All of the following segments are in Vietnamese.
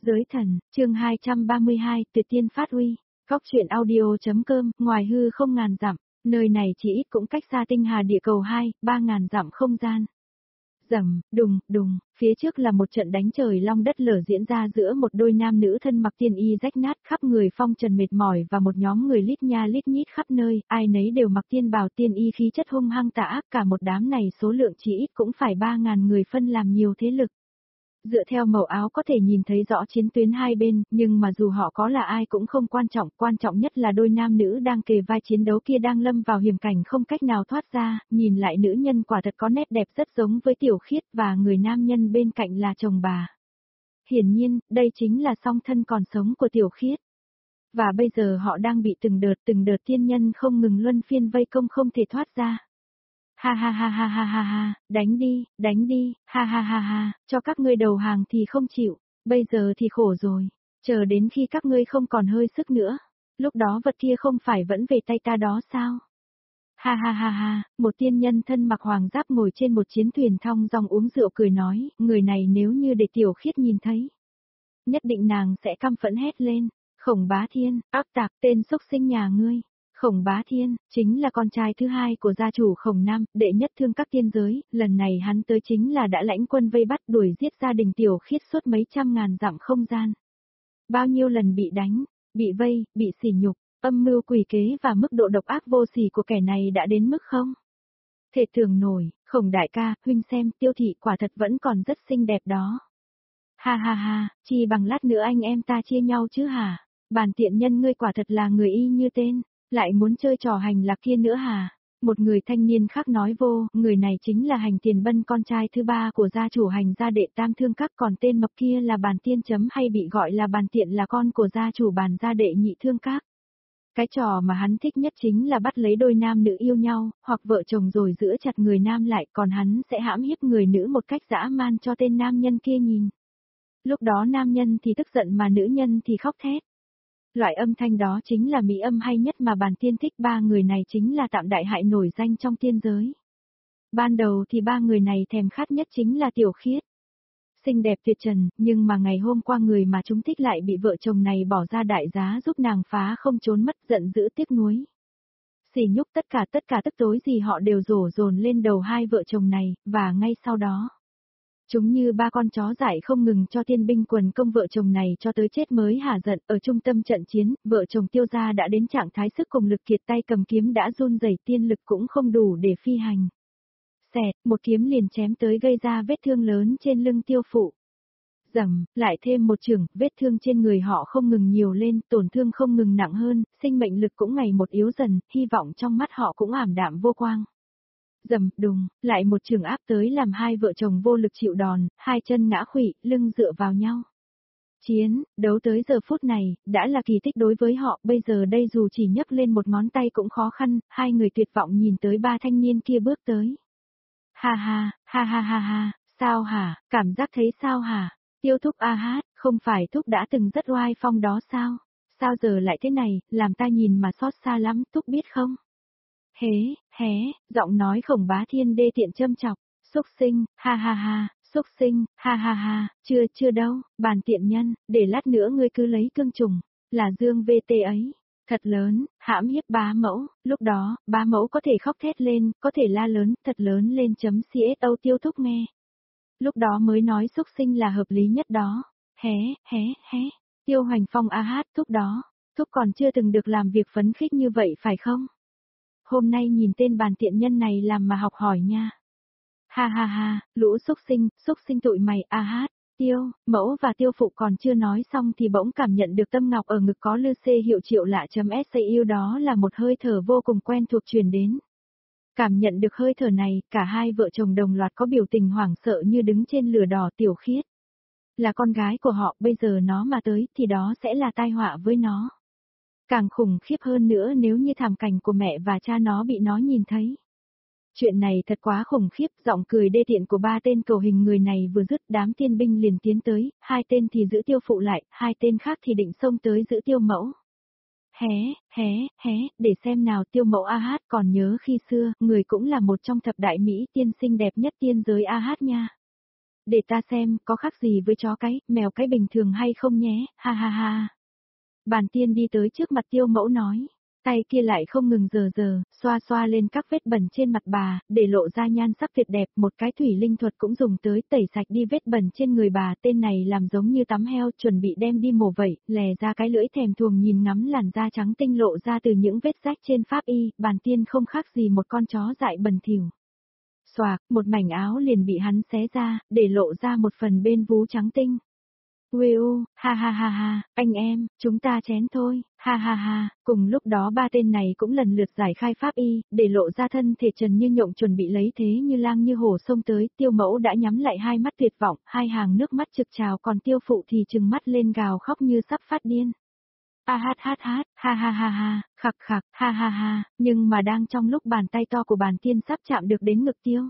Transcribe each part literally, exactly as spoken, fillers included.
Giới thần, chương hai trăm ba mươi hai, tuyệt tiên phát uy. Góc truyện audio.com, ngoài hư không ngàn dặm, nơi này chỉ ít cũng cách xa tinh hà địa cầu hai, ba ngàn dặm không gian. Rầm, đùng, đùng, phía trước là một trận đánh trời long đất lở diễn ra giữa một đôi nam nữ thân mặc tiên y rách nát khắp người phong trần mệt mỏi và một nhóm người lít nha lít nhít khắp nơi, ai nấy đều mặc tiên bào tiên y khí chất hung hăng tà ác, cả một đám này số lượng chỉ ít cũng phải ba ngàn người phân làm nhiều thế lực. Dựa theo màu áo có thể nhìn thấy rõ chiến tuyến hai bên, nhưng mà dù họ có là ai cũng không quan trọng, quan trọng nhất là đôi nam nữ đang kề vai chiến đấu kia đang lâm vào hiểm cảnh không cách nào thoát ra, nhìn lại nữ nhân quả thật có nét đẹp rất giống với Tiểu Khiết và người nam nhân bên cạnh là chồng bà. Hiển nhiên, đây chính là song thân còn sống của Tiểu Khiết. Và bây giờ họ đang bị từng đợt từng đợt tiên nhân không ngừng luân phiên vây công không thể thoát ra. Ha ha ha ha ha ha ha, đánh đi, đánh đi, ha ha ha ha, cho các ngươi đầu hàng thì không chịu, bây giờ thì khổ rồi, chờ đến khi các ngươi không còn hơi sức nữa, lúc đó vật kia không phải vẫn về tay ta đó sao? Ha ha ha ha, một tiên nhân thân mặc hoàng giáp ngồi trên một chiến thuyền thong dong uống rượu cười nói, người này nếu như để Tiểu Khiết nhìn thấy, nhất định nàng sẽ căm phẫn hét lên, Khổng Bá Thiên, ác tạc tên xúc sinh nhà ngươi. Khổng Bá Thiên, chính là con trai thứ hai của gia chủ Khổng Nam, đệ nhất thương các tiên giới, lần này hắn tới chính là đã lãnh quân vây bắt đuổi giết gia đình Tiểu Khiết suốt mấy trăm ngàn dặm không gian. Bao nhiêu lần bị đánh, bị vây, bị sỉ nhục, âm mưu quỷ kế và mức độ độc ác vô sỉ của kẻ này đã đến mức không thể tưởng nổi. Khổng đại ca, huynh xem, Tiêu thị quả thật vẫn còn rất xinh đẹp đó. Ha ha ha, chi bằng lát nữa anh em ta chia nhau chứ hả, bàn tiện nhân ngươi quả thật là người y như tên. Lại muốn chơi trò hành lạc kia nữa hả? Một người thanh niên khác nói vô, người này chính là Hành Tiền Bân, con trai thứ ba của gia chủ Hành gia đệ tam thương các, còn tên mập kia là Bàn Tiên chấm hay bị gọi là Bàn Tiện là con của gia chủ Bàn gia đệ nhị thương các. Cái trò mà hắn thích nhất chính là bắt lấy đôi nam nữ yêu nhau, hoặc vợ chồng rồi giữ chặt người nam lại, còn hắn sẽ hãm hiếp người nữ một cách dã man cho tên nam nhân kia nhìn. Lúc đó nam nhân thì tức giận mà nữ nhân thì khóc thét. Loại âm thanh đó chính là mỹ âm hay nhất mà Bàn Tiên thích, ba người này chính là tạm đại hại nổi danh trong tiên giới. Ban đầu thì ba người này thèm khát nhất chính là Tiểu Khiết. Xinh đẹp tuyệt trần, nhưng mà ngày hôm qua người mà chúng thích lại bị vợ chồng này bỏ ra đại giá giúp nàng phá không trốn mất, giận dữ tiếc nuối. Xỉ nhục tất cả tất cả tức tối gì họ đều đổ dồn lên đầu hai vợ chồng này, và ngay sau đó. Chúng như ba con chó dại không ngừng cho tiên binh quần công vợ chồng này cho tới chết mới hả giận. Ở trung tâm trận chiến, vợ chồng Tiêu gia đã đến trạng thái sức cùng lực kiệt, tay cầm kiếm đã run rẩy, tiên lực cũng không đủ để phi hành. Xẹt, một kiếm liền chém tới gây ra vết thương lớn trên lưng Tiêu phụ. Rầm, lại thêm một chưởng, vết thương trên người họ không ngừng nhiều lên, tổn thương không ngừng nặng hơn, sinh mệnh lực cũng ngày một yếu dần, hy vọng trong mắt họ cũng ảm đạm vô quang. Rầm, đùng, lại một trường áp tới làm hai vợ chồng vô lực chịu đòn, hai chân ngã khuỵu, lưng dựa vào nhau. Chiến, đấu tới giờ phút này, đã là kỳ tích đối với họ, bây giờ đây dù chỉ nhấc lên một ngón tay cũng khó khăn, hai người tuyệt vọng nhìn tới ba thanh niên kia bước tới. Ha ha, ha ha ha ha, sao hả, cảm giác thấy sao hả, Tiêu thúc a hát, không phải thúc đã từng rất oai phong đó sao, sao giờ lại thế này, làm ta nhìn mà xót xa lắm, thúc biết không? Hế, hé, giọng nói Khổng Bá Thiên đê tiện châm chọc, xúc sinh, ha ha ha, xúc sinh, ha ha ha, chưa chưa đâu, Bàn tiện nhân, để lát nữa ngươi cứ lấy cương trùng, là dương vê tê ấy, thật lớn, hãm hiếp bá mẫu, lúc đó, bá mẫu có thể khóc thét lên, có thể la lớn, thật lớn lên chấm xô Tiêu thúc nghe. Lúc đó mới nói xúc sinh là hợp lý nhất đó, hé, hé, hé, Tiêu Hoành Phong a hát thúc đó, thúc còn chưa từng được làm việc phấn khích như vậy phải không? Hôm nay nhìn tên bàn tiện nhân này làm mà học hỏi nha. Ha ha ha, lũ xúc sinh, xúc sinh tụi mày a hát, Tiêu, mẫu và Tiêu phụ còn chưa nói xong thì bỗng cảm nhận được tâm ngọc ở ngực có lư xê hiệu triệu lạ chấm sau đó là một hơi thở vô cùng quen thuộc truyền đến. Cảm nhận được hơi thở này, cả hai vợ chồng đồng loạt có biểu tình hoảng sợ như đứng trên lửa đỏ. Tiểu Khiết là con gái của họ, bây giờ nó mà tới thì đó sẽ là tai họa với nó. Càng khủng khiếp hơn nữa nếu như thảm cảnh của mẹ và cha nó bị nó nhìn thấy. Chuyện này thật quá khủng khiếp, giọng cười đê tiện của ba tên cầu hình người này vừa dứt, đám tiên binh liền tiến tới, hai tên thì giữ Tiêu phụ lại, hai tên khác thì định xông tới giữ Tiêu mẫu. Hé, hé, hé, để xem nào Tiêu mẫu a hát còn nhớ khi xưa, người cũng là một trong thập đại mỹ tiên xinh đẹp nhất tiên giới a hát nha. Để ta xem, có khác gì với chó cái, mèo cái bình thường hay không nhé, ha ha ha. Bàn tiên đi tới trước mặt tiêu mẫu nói. Tay kia lại không ngừng giờ giờ, xoa xoa lên các vết bẩn trên mặt bà, để lộ ra nhan sắc tuyệt đẹp, một cái thủy linh thuật cũng dùng tới tẩy sạch đi vết bẩn trên người bà, tên này làm giống như tắm heo, chuẩn bị đem đi mổ vậy, lè ra cái lưỡi thèm thuồng nhìn ngắm làn da trắng tinh lộ ra từ những vết rách trên pháp y, bàn tiên không khác gì một con chó dại bẩn thỉu. Xoạc, một mảnh áo liền bị hắn xé ra, để lộ ra một phần bên vú trắng tinh. Uê u, ha ha ha ha, anh em, chúng ta chén thôi, ha ha ha, cùng lúc đó ba tên này cũng lần lượt giải khai pháp y, để lộ ra thân thể trần như nhộng chuẩn bị lấy thế như lang như hổ xông tới, tiêu mẫu đã nhắm lại hai mắt tuyệt vọng, hai hàng nước mắt trực trào còn tiêu phụ thì trừng mắt lên gào khóc như sắp phát điên. A hát hát hát, ha ha ha ha, khặc khặc, ha ha ha, nhưng mà đang trong lúc bàn tay to của bàn tiên sắp chạm được đến ngực tiêu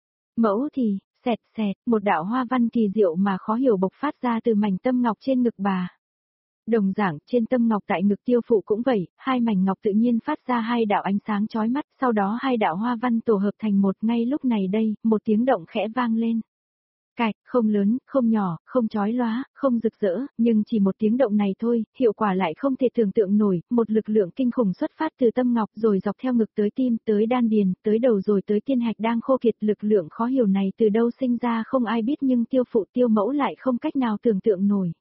mẫu thì, xẹt xẹt, một đạo hoa văn kỳ diệu mà khó hiểu bộc phát ra từ mảnh tâm ngọc trên ngực bà. Đồng dạng, trên tâm ngọc tại ngực tiêu phụ cũng vậy, hai mảnh ngọc tự nhiên phát ra hai đạo ánh sáng chói mắt, sau đó hai đạo hoa văn tổ hợp thành một, ngay lúc này đây, một tiếng động khẽ vang lên. Cạch, không lớn, không nhỏ, không chói lóa, không rực rỡ, nhưng chỉ một tiếng động này thôi, hiệu quả lại không thể tưởng tượng nổi, một lực lượng kinh khủng xuất phát từ tâm ngọc rồi dọc theo ngực tới tim, tới đan điền, tới đầu rồi tới tiên hạch đang khô kiệt, lực lượng khó hiểu này từ đâu sinh ra không ai biết nhưng tiêu phụ tiêu mẫu lại không cách nào tưởng tượng nổi.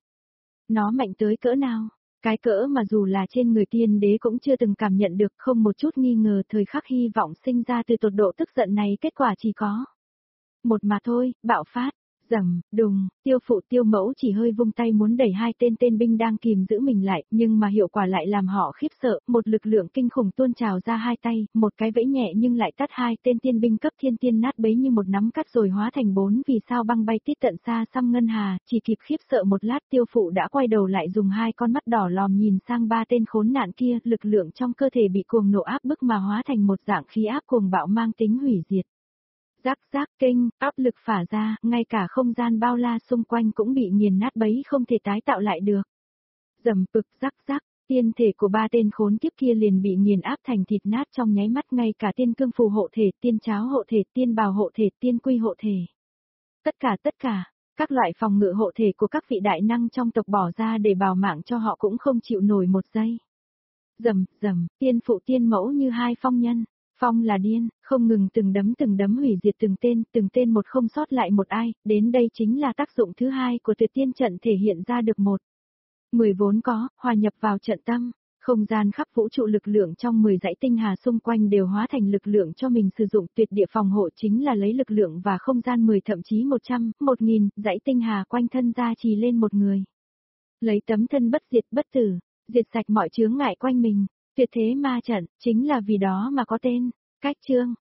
Nó mạnh tới cỡ nào? Cái cỡ mà dù là trên người tiên đế cũng chưa từng cảm nhận được, không một chút nghi ngờ thời khắc hy vọng sinh ra từ tột độ tức giận này kết quả chỉ có một mà thôi, bạo phát. Rầm, đùng, tiêu phụ tiêu mẫu chỉ hơi vung tay muốn đẩy hai tên tên binh đang kìm giữ mình lại, nhưng mà hiệu quả lại làm họ khiếp sợ, một lực lượng kinh khủng tuôn trào ra hai tay, một cái vẫy nhẹ nhưng lại tát hai tên tiên binh cấp thiên tiên nát bấy như một nắm cắt rồi hóa thành bốn vì sao băng bay tít tận xa xăm ngân hà, chỉ kịp khiếp sợ một lát tiêu phụ đã quay đầu lại dùng hai con mắt đỏ lòm nhìn sang ba tên khốn nạn kia, lực lượng trong cơ thể bị cuồng nộ áp bức mà hóa thành một dạng khí áp cuồng bạo mang tính hủy diệt. Rắc rắc kinh, áp lực phả ra, ngay cả không gian bao la xung quanh cũng bị nghiền nát bấy không thể tái tạo lại được. Rầm pực rắc rắc, tiên thể của ba tên khốn kiếp kia liền bị nghiền áp thành thịt nát trong nháy mắt, ngay cả tiên cương phù hộ thể, tiên cháo hộ thể, tiên bào hộ thể, tiên quy hộ thể. Tất cả tất cả, các loại phòng ngự hộ thể của các vị đại năng trong tộc bỏ ra để bào mạng cho họ cũng không chịu nổi một giây. Rầm, rầm, tiên phụ tiên mẫu như hai phong nhân. Phong là điên, không ngừng từng đấm từng đấm hủy diệt từng tên, từng tên một không sót lại một ai, đến đây chính là tác dụng thứ hai của tuyệt tiên trận thể hiện ra được một. Mười vốn có, hòa nhập vào trận tâm, không gian khắp vũ trụ lực lượng trong mười dãy tinh hà xung quanh đều hóa thành lực lượng cho mình sử dụng, tuyệt địa phòng hộ chính là lấy lực lượng và không gian mười thậm chí một trăm, một nghìn, dãy tinh hà quanh thân ra trì lên một người. Lấy tấm thân bất diệt bất tử, diệt sạch mọi chướng ngại quanh mình. Tuyệt thế ma trận, chính là vì đó mà có tên. Cách chương,